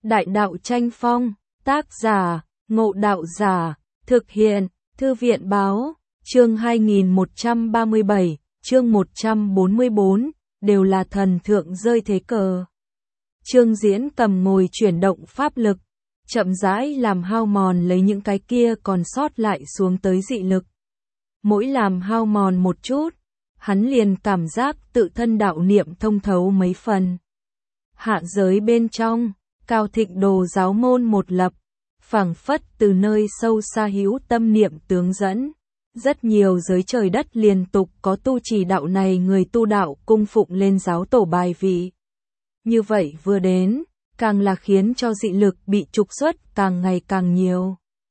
Đại đạo tranh phong, tác giả, Ngộ Đạo Giả, thực hiện, Thư viện báo, chương 2137, chương 144, đều là thần thượng rơi thế cờ. Trương Diễn cầm ngồi chuyển động pháp lực, chậm rãi làm hao mòn lấy những cái kia còn sót lại xuống tới dị lực. Mỗi làm hao mòn một chút, hắn liền cảm giác tự thân đạo niệm thông thấu mấy phần. Hạ giới bên trong, Cao Thịnh Đồ giáo môn một lập, phảng phất từ nơi sâu xa hữu tâm niệm tướng dẫn. Rất nhiều giới trời đất liên tục có tu trì đạo này người tu đạo cung phụng lên giáo tổ bài vị. Như vậy vừa đến, càng là khiến cho dị lực bị trục xuất càng ngày càng nhiều.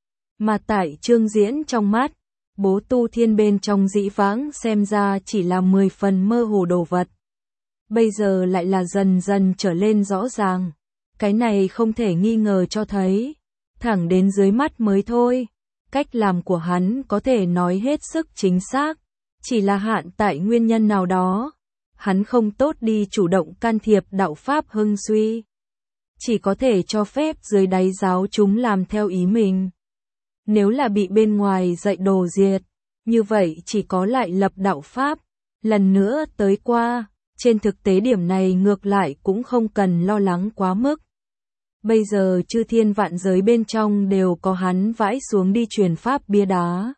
Mà tại Trương Diễn trong mắt, bố tu thiên bên trong dĩ vãng xem ra chỉ là 10 phần mơ hồ đồ vật. Bây giờ lại là dần dần trở lên rõ ràng. Cái này không thể nghi ngờ cho thấy. Thẳng đến dưới mắt mới thôi. Cách làm của hắn có thể nói hết sức chính xác. Chỉ là hạn tại nguyên nhân nào đó. Hắn không tốt đi chủ động can thiệp đạo pháp hưng suy. Chỉ có thể cho phép dưới đáy giáo chúng làm theo ý mình. Nếu là bị bên ngoài dạy đồ diệt, như vậy chỉ có lại lập đạo pháp, lần nữa tới qua, trên thực tế điểm này ngược lại cũng không cần lo lắng quá mức. Bây giờ chư thiên vạn giới bên trong đều có hắn vãi xuống đi truyền pháp bia đá.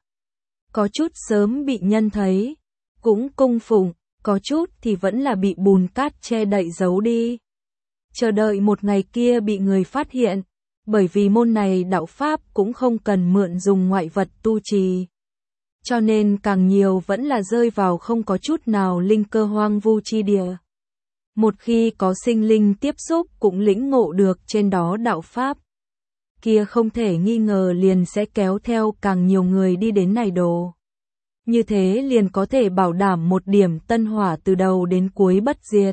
Có chút sớm bị nhân thấy, cũng cung phụng, có chút thì vẫn là bị bùn cát che đậy giấu đi. Chờ đợi một ngày kia bị người phát hiện. Bởi vì môn này đạo pháp cũng không cần mượn dùng ngoại vật tu trì. Cho nên càng nhiều vẫn là rơi vào không có chút nào linh cơ hoang vu chi địa. Một khi có sinh linh tiếp xúc cũng lĩnh ngộ được trên đó đạo pháp. Kia không thể nghi ngờ liền sẽ kéo theo càng nhiều người đi đến này đồ. Như thế liền có thể bảo đảm một điểm tân hỏa từ đầu đến cuối bất diệt.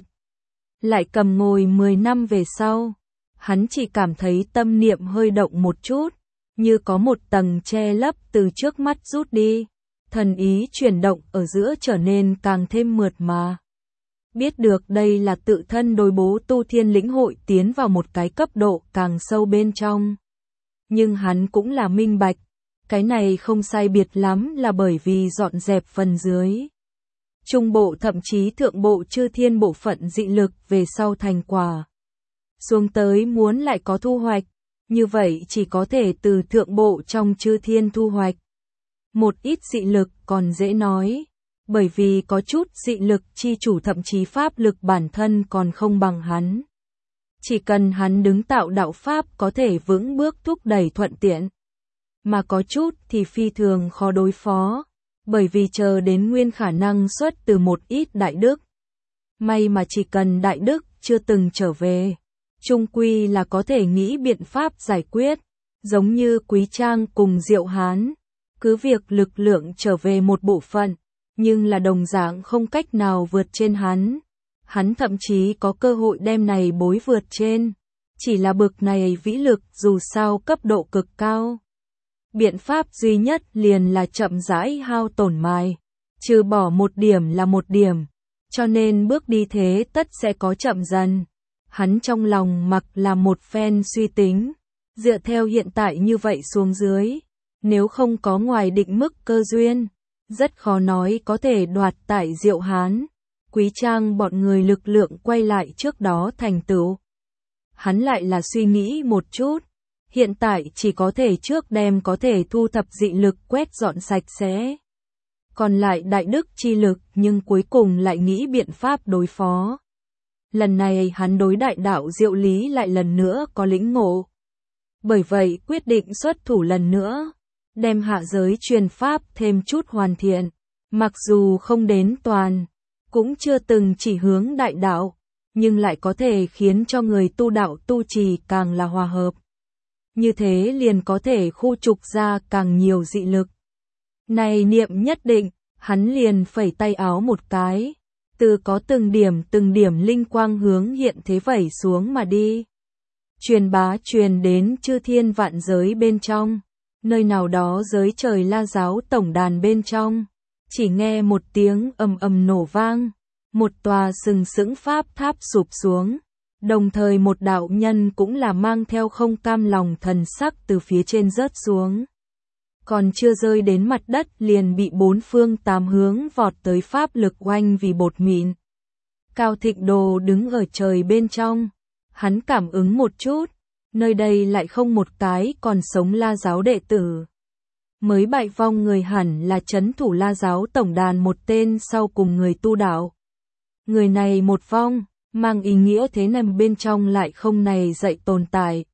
Lại cầm ngồi 10 năm về sau. Hắn chỉ cảm thấy tâm niệm hơi động một chút, như có một tầng che lấp từ trước mắt rút đi, thần ý chuyển động ở giữa trở nên càng thêm mượt mà. Biết được đây là tự thân đối bố tu thiên lĩnh hội tiến vào một cái cấp độ càng sâu bên trong. Nhưng hắn cũng là minh bạch, cái này không sai biệt lắm là bởi vì dọn dẹp phần dưới. Trung bộ thậm chí thượng bộ chư thiên bộ phận dị lực về sau thành quả. Xuống tới muốn lại có thu hoạch, như vậy chỉ có thể từ thượng bộ trong chư thiên thu hoạch. Một ít dị lực còn dễ nói, bởi vì có chút dị lực chi chủ thậm chí pháp lực bản thân còn không bằng hắn. Chỉ cần hắn đứng tạo đạo pháp có thể vững bước thúc đẩy thuận tiện. Mà có chút thì phi thường khó đối phó, bởi vì chờ đến nguyên khả năng xuất từ một ít đại đức. May mà chỉ cần đại đức chưa từng trở về. Trung quy là có thể nghĩ biện pháp giải quyết, giống như Quý Trang cùng Diệu Hán, cứ việc lực lượng trở về một bộ phận, nhưng là đồng dạng không cách nào vượt trên hắn. Hắn thậm chí có cơ hội đem này bối vượt trên, chỉ là bực này vĩ lực dù sao cấp độ cực cao. Biện pháp duy nhất liền là chậm rãi hao tổn mài, trừ bỏ một điểm là một điểm, cho nên bước đi thế tất sẽ có chậm dần. Hắn trong lòng mặc là một phen suy tính, dựa theo hiện tại như vậy xuống dưới, nếu không có ngoài định mức cơ duyên, rất khó nói có thể đoạt tại Diệu Hán, Quý Trang bọn người lực lượng quay lại trước đó thành tựu. Hắn lại là suy nghĩ một chút, hiện tại chỉ có thể trước đem có thể thu thập dị lực quét dọn sạch sẽ. Còn lại đại đức chi lực nhưng cuối cùng lại nghĩ biện pháp đối phó. Lần này hắn đối đại đạo diệu lý lại lần nữa có lĩnh ngộ. Bởi vậy quyết định xuất thủ lần nữa, đem hạ giới truyền pháp thêm chút hoàn thiện. Mặc dù không đến toàn, cũng chưa từng chỉ hướng đại đạo, nhưng lại có thể khiến cho người tu đạo tu trì càng là hòa hợp. Như thế liền có thể khu trục ra càng nhiều dị lực. Này niệm nhất định, hắn liền phẩy tay áo một cái. Từ có từng điểm linh quang hướng hiện thế vẩy xuống mà đi. Truyền bá truyền đến chư thiên vạn giới bên trong, nơi nào đó giới trời La giáo tổng đàn bên trong, chỉ nghe một tiếng ầm ầm nổ vang, một tòa sừng sững pháp tháp sụp xuống, Đồng thời một đạo nhân cũng là mang theo không cam lòng thần sắc từ phía trên rớt xuống. Còn chưa rơi đến mặt đất liền bị bốn phương tám hướng vọt tới pháp lực oanh vì bột mịn. Cao Thịnh Đồ đứng ở trời bên trong, hắn cảm ứng một chút, nơi đây lại không một cái còn sống La giáo đệ tử. Mới bại vong người hẳn là trấn thủ La giáo tổng đàn một tên sau cùng người tu đạo. Người này một vong, mang ý nghĩa thế nằm bên trong lại không này dậy tồn tại.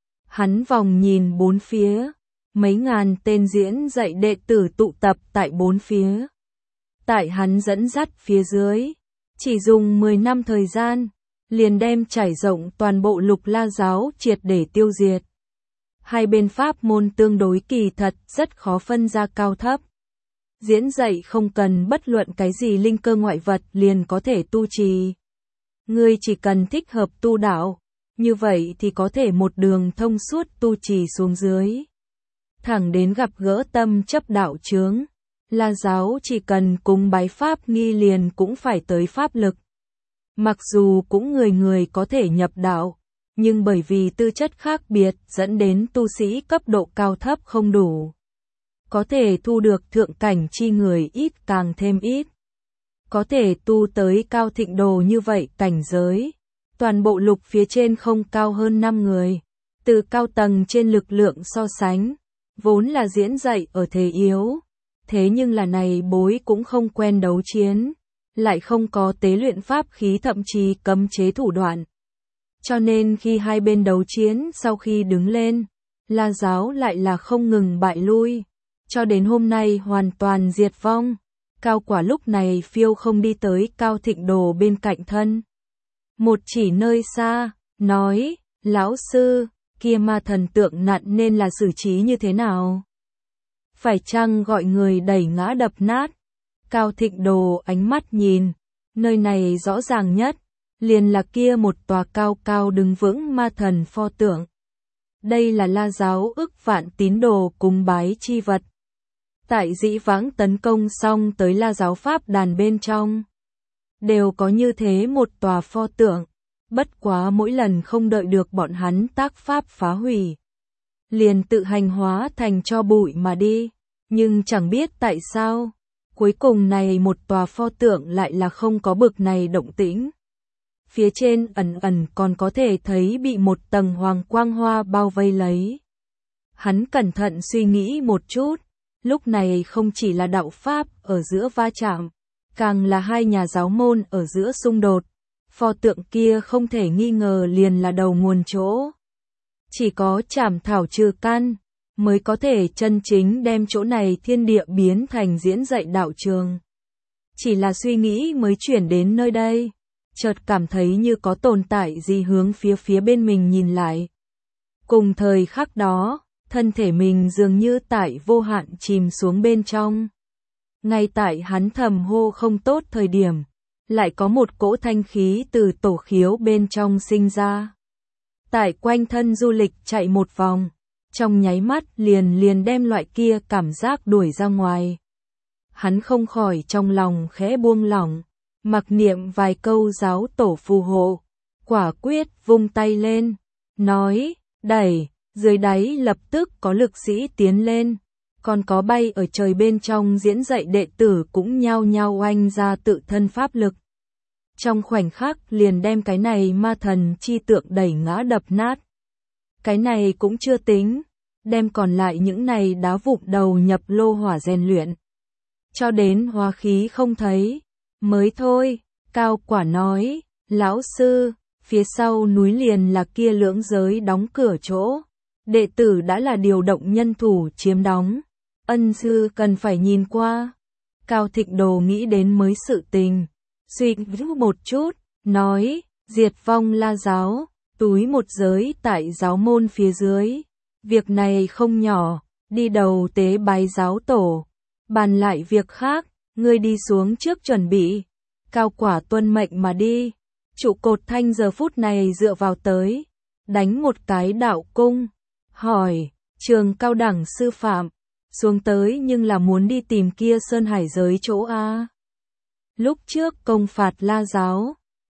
Hắn vòng nhìn bốn phía, mấy ngàn tên diễn dạy đệ tử tụ tập tại bốn phía. Tại hắn dẫn dắt phía dưới, chỉ dùng 10 năm thời gian, liền đem trải rộng toàn bộ Lục La giáo triệt để tiêu diệt. Hai bên pháp môn tương đối kỳ thật, rất khó phân ra cao thấp. Diễn dạy không cần bất luận cái gì linh cơ ngoại vật liền có thể tu trì. Ngươi chỉ cần thích hợp tu đạo, như vậy thì có thể một đường thông suốt tu trì xuống dưới. Thẳng đến gặp gỡ tâm chấp đạo chướng, La giáo chỉ cần cúng bái pháp nghi liền cũng phải tới pháp lực. Mặc dù cũng người người có thể nhập đạo, nhưng bởi vì tư chất khác biệt dẫn đến tu sĩ cấp độ cao thấp không đủ. Có thể thu được thượng cảnh chi người ít càng thêm ít. Có thể tu tới Cao Thịnh Đồ như vậy cảnh giới. Toàn bộ lục phía trên không cao hơn 5 người. Từ cao tầng trên lực lượng so sánh, vốn là diễn dạy ở thế yếu. Thế nhưng là này bối cũng không quen đấu chiến, lại không có tế luyện pháp khí thậm chí cấm chế thủ đoạn. Cho nên khi hai bên đấu chiến sau khi đứng lên, La giáo lại là không ngừng bại lui, cho đến hôm nay hoàn toàn diệt vong. Cao Quả lúc này phiêu không đi tới Cao Thịnh Đồ bên cạnh thân. Một chỉ nơi xa, nói, lão sư, kia ma thần tượng nặn nên là xử trí như thế nào? Phải chăng gọi người đẩy ngã đập nát? Cao Thịnh Đồ ánh mắt nhìn, nơi này rõ ràng nhất, liền là kia một tòa cao cao đứng vững ma thần pho tượng. Đây là La giáo ức vạn tín đồ cúng bái chi vật. Tại dĩ vãng tấn công xong tới La giáo pháp đàn bên trong, đều có như thế một tòa pho tượng, bất quá mỗi lần không đợi được bọn hắn tác pháp phá hủy, liền tự hành hóa thành tro bụi mà đi, nhưng chẳng biết tại sao, cuối cùng này một tòa pho tượng lại là không có bực này động tĩnh. Phía trên ẩn ẩn còn có thể thấy bị một tầng hoàng quang hoa bao vây lấy. Hắn cẩn thận suy nghĩ một chút, lúc này không chỉ là đạo pháp ở giữa va chạm, càng là hai nhà giáo môn ở giữa xung đột. Pho tượng kia không thể nghi ngờ liền là đầu nguồn chỗ. Chỉ có trảm thảo trừ căn, mới có thể chân chính đem chỗ này thiên địa biến thành diễn dạy đạo trường. Chỉ là suy nghĩ mới chuyển đến nơi đây, chợt cảm thấy như có tồn tại gì hướng phía bên mình nhìn lại. Cùng thời khắc đó, thân thể mình dường như tại vô hạn chìm xuống bên trong. Ngay tại hắn thầm hô không tốt thời điểm, lại có một cỗ thanh khí từ tổ khiếu bên trong sinh ra. Tại quanh thân du lịch chạy một vòng, trong nháy mắt liền đem loại kia cảm giác đuổi ra ngoài. Hắn không khỏi trong lòng khẽ buông lỏng, mặc niệm vài câu giáo tổ phù hộ, quả quyết vung tay lên, nói, đẩy, dưới đáy lập tức có lực sĩ tiến lên, còn có bay ở trời bên trong diễn dạy đệ tử cũng nhao nhao oanh ra tự thân pháp lực. Trong khoảnh khắc liền đem cái này ma thần chi tượng đẩy ngã đập nát. Cái này cũng chưa tính, đem còn lại những này đá vụn đầu nhập lô hỏa rèn luyện. Cho đến hóa khí không thấy, mới thôi, Cao Quả nói, lão sư, phía sau núi liền là kia lưỡng giới đóng cửa chỗ. Đệ tử đã là điều động nhân thủ chiếm đóng, ân sư cần phải nhìn qua. Cao Thịnh Đồ nghĩ đến mới sự tình, suy nghĩ một chút, nói, diệt vong La giáo, túi một giới tại giáo môn phía dưới. Việc này không nhỏ, đi đầu tế bái giáo tổ, bàn lại việc khác, ngươi đi xuống trước chuẩn bị. Cao Quả tuân mệnh mà đi, trụ cột thanh giờ phút này dựa vào tới, đánh một cái đạo cung. Hỏi, trường cao đẳng sư phạm, xuống tới nhưng là muốn đi tìm kia Sơn Hải giới chỗ A. Lúc trước công phạt La giáo,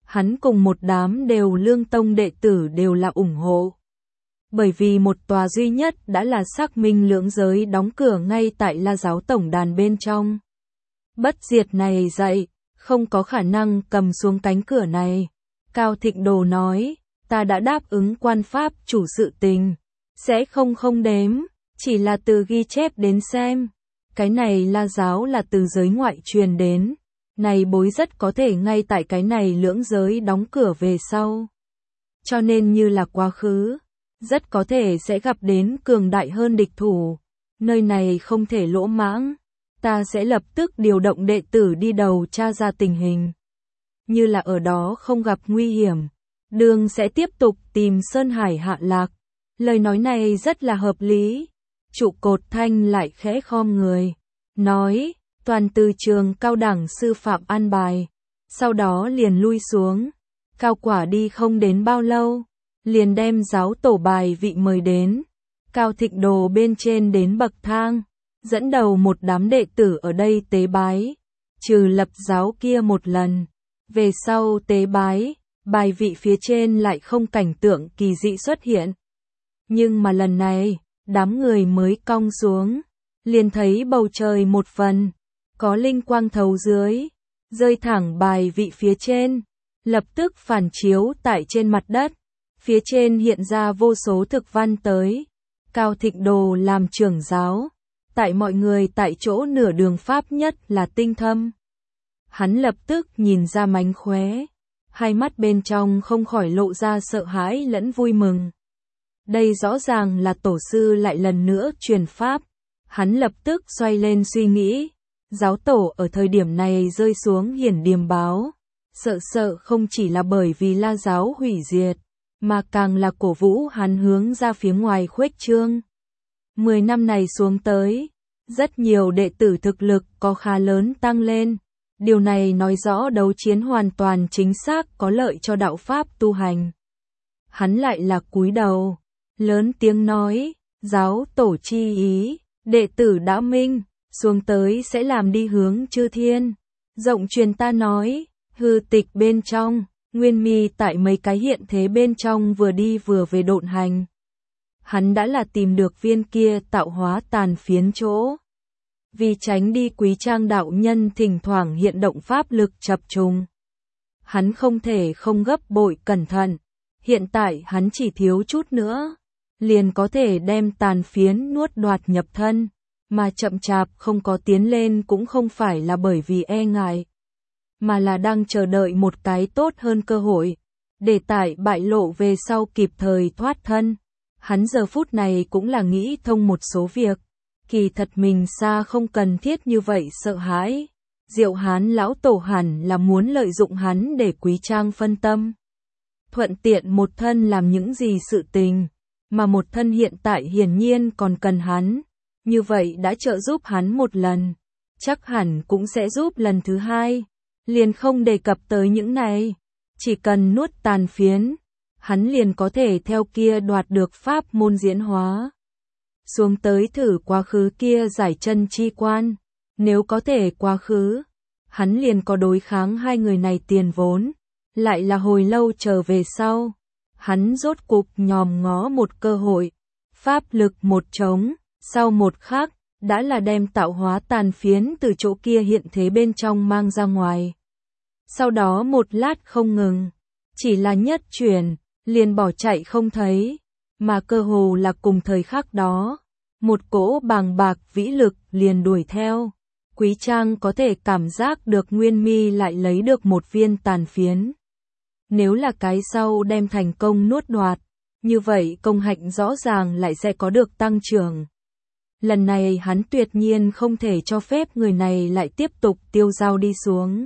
hắn cùng một đám đều lương tông đệ tử đều là ủng hộ. Bởi vì một tòa duy nhất đã là xác minh lưỡng giới đóng cửa ngay tại La Giáo tổng đàn bên trong. Bất diệt này dậy, không có khả năng cầm xuống cánh cửa này. Cao Thịnh Đồ nói, ta đã đáp ứng quan pháp chủ sự tình, sẽ không đếm, chỉ là từ ghi chép đến xem. Cái này La Giáo là từ giới ngoại truyền đến, này bối rất có thể ngay tại cái này lưỡng giới đóng cửa về sau. Cho nên như là quá khứ, rất có thể sẽ gặp đến cường đại hơn địch thủ, nơi này không thể lỗ mãng, ta sẽ lập tức điều động đệ tử đi đầu tra ra tình hình. Như là ở đó không gặp nguy hiểm, đường sẽ tiếp tục tìm Sơn Hải hạ lạc. Lời nói này rất là hợp lý. Trụ cột Thanh lại khẽ khom người, nói, toàn từ trường cao đẳng sư phạm an bài, sau đó liền lui xuống. Cao Quả đi không đến bao lâu, liền đem giáo tổ bài vị mời đến. Cao Thịnh Đồ bên trên đến bậc thang, dẫn đầu một đám đệ tử ở đây tế bái, trừ lập giáo kia một lần. Về sau tế bái, bài vị phía trên lại không cảnh tượng kỳ dị xuất hiện. Nhưng mà lần này, đám người mới cong xuống, liền thấy bầu trời một phần, có linh quang thấu dưới, rơi thẳng bài vị phía trên, lập tức phản chiếu tại trên mặt đất, phía trên hiện ra vô số thực văn tới. Cao Thịnh Đồ làm trưởng giáo, tại mọi người tại chỗ nửa đường pháp nhất là tinh thâm. Hắn lập tức nhìn ra mánh khóe, hai mắt bên trong không khỏi lộ ra sợ hãi lẫn vui mừng. Đây rõ ràng là tổ sư lại lần nữa truyền pháp. Hắn lập tức xoay lên suy nghĩ, giáo tổ ở thời điểm này rơi xuống hiển điềm báo, sợ không chỉ là bởi vì La Giáo hủy diệt, mà càng là cổ vũ hắn hướng ra phía ngoài khuếch trương. 10 năm này xuống tới, rất nhiều đệ tử thực lực có khá lớn tăng lên. Điều này nói rõ đấu chiến hoàn toàn chính xác có lợi cho đạo pháp tu hành. Hắn lại là cúi đầu, lớn tiếng nói, giáo tổ chi ý, đệ tử đã minh, xuống tới sẽ làm đi hướng chư thiên. Rộng truyền ta nói, hư tịch bên trong, Nguyên Mi tại mấy cái hiện thế bên trong vừa đi vừa về độn hành. Hắn đã là tìm được viên kia tạo hóa tàn phiến chỗ. Vì tránh đi Quý Trang đạo nhân thỉnh thoảng hiện động pháp lực chập trùng, hắn không thể không gấp bội cẩn thận. Hiện tại hắn chỉ thiếu chút nữa, liền có thể đem tàn phiến nuốt đoạt nhập thân, mà chậm chạp không có tiến lên cũng không phải là bởi vì e ngại, mà là đang chờ đợi một cái tốt hơn cơ hội, để tại bại lộ về sau kịp thời thoát thân. Hắn giờ phút này cũng là nghĩ thông một số việc, kỳ thật mình xa không cần thiết như vậy sợ hãi. Diệu Hán lão tổ hẳn là muốn lợi dụng hắn để Quý Trang phân tâm, thuận tiện một thân làm những gì sự tình, mà một thân hiện tại hiển nhiên còn cần hắn, như vậy đã trợ giúp hắn một lần, chắc hẳn cũng sẽ giúp lần thứ hai. Liền không đề cập tới những này, chỉ cần nuốt tàn phiến, hắn liền có thể theo kia đoạt được pháp môn diễn hóa. Xuống tới thử quá khứ kia giải chân chi quan, nếu có thể quá khứ, hắn liền có đối kháng hai người này tiền vốn, lại là hồi lâu trở về sau. Hắn rốt cục nhòm ngó một cơ hội, pháp lực một trống, sau một khắc, đã là đem tạo hóa tàn phiến từ chỗ kia hiện thế bên trong mang ra ngoài. Sau đó một lát không ngừng, chỉ là nhất chuyển, liền bỏ chạy không thấy, mà cơ hồ là cùng thời khắc đó, một cỗ bàng bạc vĩ lực liền đuổi theo. Quý Trang có thể cảm giác được Nguyên Mi lại lấy được một viên tàn phiến. Nếu là cái sau đem thành công nuốt đoạt, như vậy công hạnh rõ ràng lại sẽ có được tăng trưởng. Lần này hắn tuyệt nhiên không thể cho phép người này lại tiếp tục tiêu dao đi xuống.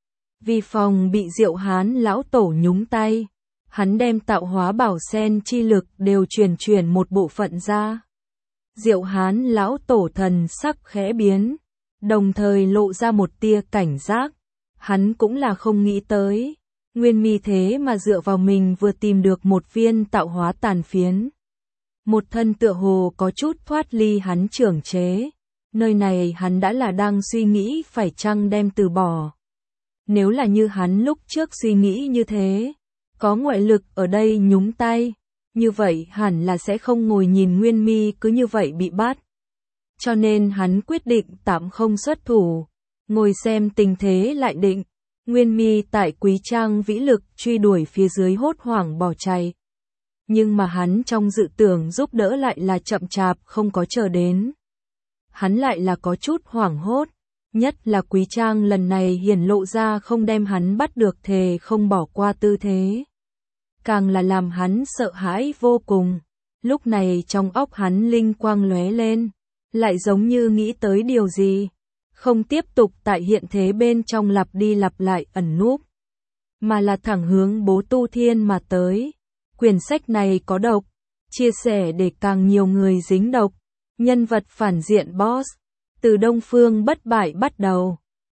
Vì phòng bị Diệu Hán lão tổ nhúng tay, hắn đem tạo hóa bảo sen chi lực đều chuyển một bộ phận ra. Diệu Hán lão tổ thần sắc khẽ biến, đồng thời lộ ra một tia cảnh giác. Hắn cũng là không nghĩ tới, Nguyên Mi thế mà dựa vào mình vừa tìm được một viên tạo hóa tàn phiến. Một thân tựa hồ có chút thoát ly hắn trưởng chế, nơi này hắn đã là đang suy nghĩ phải chăng đem từ bỏ. Nếu là như hắn lúc trước suy nghĩ như thế, có ngoại lực ở đây nhúng tay, như vậy hẳn là sẽ không ngồi nhìn Nguyên Mi cứ như vậy bị bắt. Cho nên hắn quyết định tạm không xuất thủ, ngồi xem tình thế lại định. Nguyên Mi tại Quý Trang vĩ lực truy đuổi phía dưới hốt hoảng bỏ chạy. Nhưng mà hắn trong dự tưởng giúp đỡ lại là chậm chạp không có chờ đến. Hắn lại là có chút hoảng hốt, nhất là Quý Trang lần này hiển lộ ra không đem hắn bắt được thề không bỏ qua tư thế. Càng là làm hắn sợ hãi vô cùng. Lúc này trong óc hắn linh quang lóe lên, lại giống như nghĩ tới điều gì. Không tiếp tục tại hiện thế bên trong lặp đi lặp lại ẩn núp, mà là thẳng hướng Bố Tu Thiên mà tới. Quyển sách này có độc, chia sẻ để càng nhiều người dính độc. Nhân vật phản diện boss, từ Đông Phương Bất Bại bắt đầu.